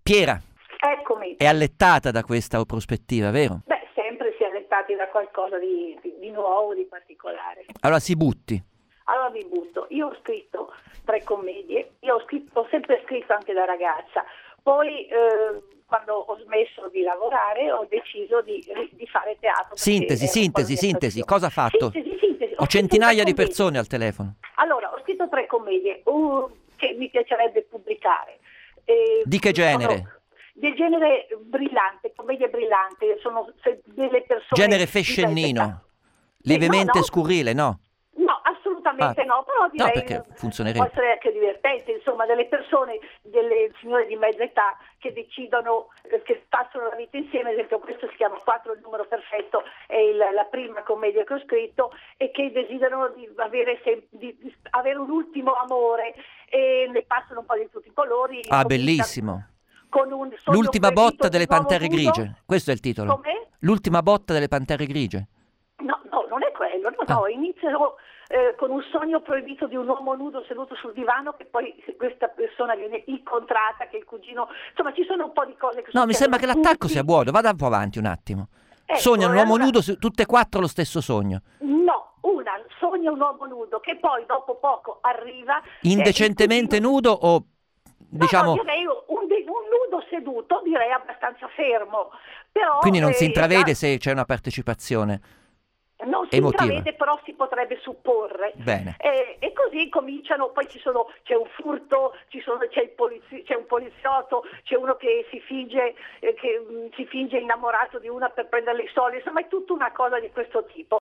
Piera, Eccomi. è allettata da questa prospettiva, vero? Beh, sempre si è allettati da qualcosa di nuovo, di particolare. Allora si butti. Allora mi butto. Io ho scritto 3 commedie, ho sempre scritto anche da ragazza, poi quando ho smesso di lavorare ho deciso di fare teatro. Sintesi, cosa ha fatto? Sintesi. Ho centinaia di persone al telefono. Allora, ho scritto 3 commedie che mi piacerebbe pubblicare. Di che genere? Del genere brillante, commedia brillante, sono delle persone... Genere fescennino, lievemente no. scurrile, no? No, assolutamente no, però direi perché funzionerebbe. può essere anche divertente, insomma, delle persone, delle signore di mezza età che decidono, che passano la vita insieme. Ad esempio questo si chiama 4 il numero perfetto, è la prima commedia che ho scritto, e che desiderano di avere un ultimo amore e ne passano un po' di tutti i colori. Bellissimo. Con un sogno L'ultima proibito botta di delle nuovo Pantere nudo. Grigie, questo è il titolo. Com'è? L'ultima botta delle Pantere Grigie. No, non è quello, iniziano con un sogno proibito di un uomo nudo seduto sul divano, che poi questa persona viene incontrata, che è il cugino, insomma ci sono un po' di cose che No, mi sembra che l'attacco tutti. sia buono, vada un po' avanti un attimo. Ecco, Sognano un uomo allora... nudo, tutte e 4 lo stesso sogno. No, una sogna un uomo nudo che poi dopo poco arriva... Indecentemente nudo o diciamo... No, direi un nudo seduto, direi abbastanza fermo. Però, Quindi non si intravede se c'è una partecipazione non si emotiva. intravede, però si potrebbe supporre. Bene. E così cominciano, poi c'è un furto, c'è un poliziotto, c'è uno che si finge innamorato di una per prendere i soldi, insomma è tutta una cosa di questo tipo.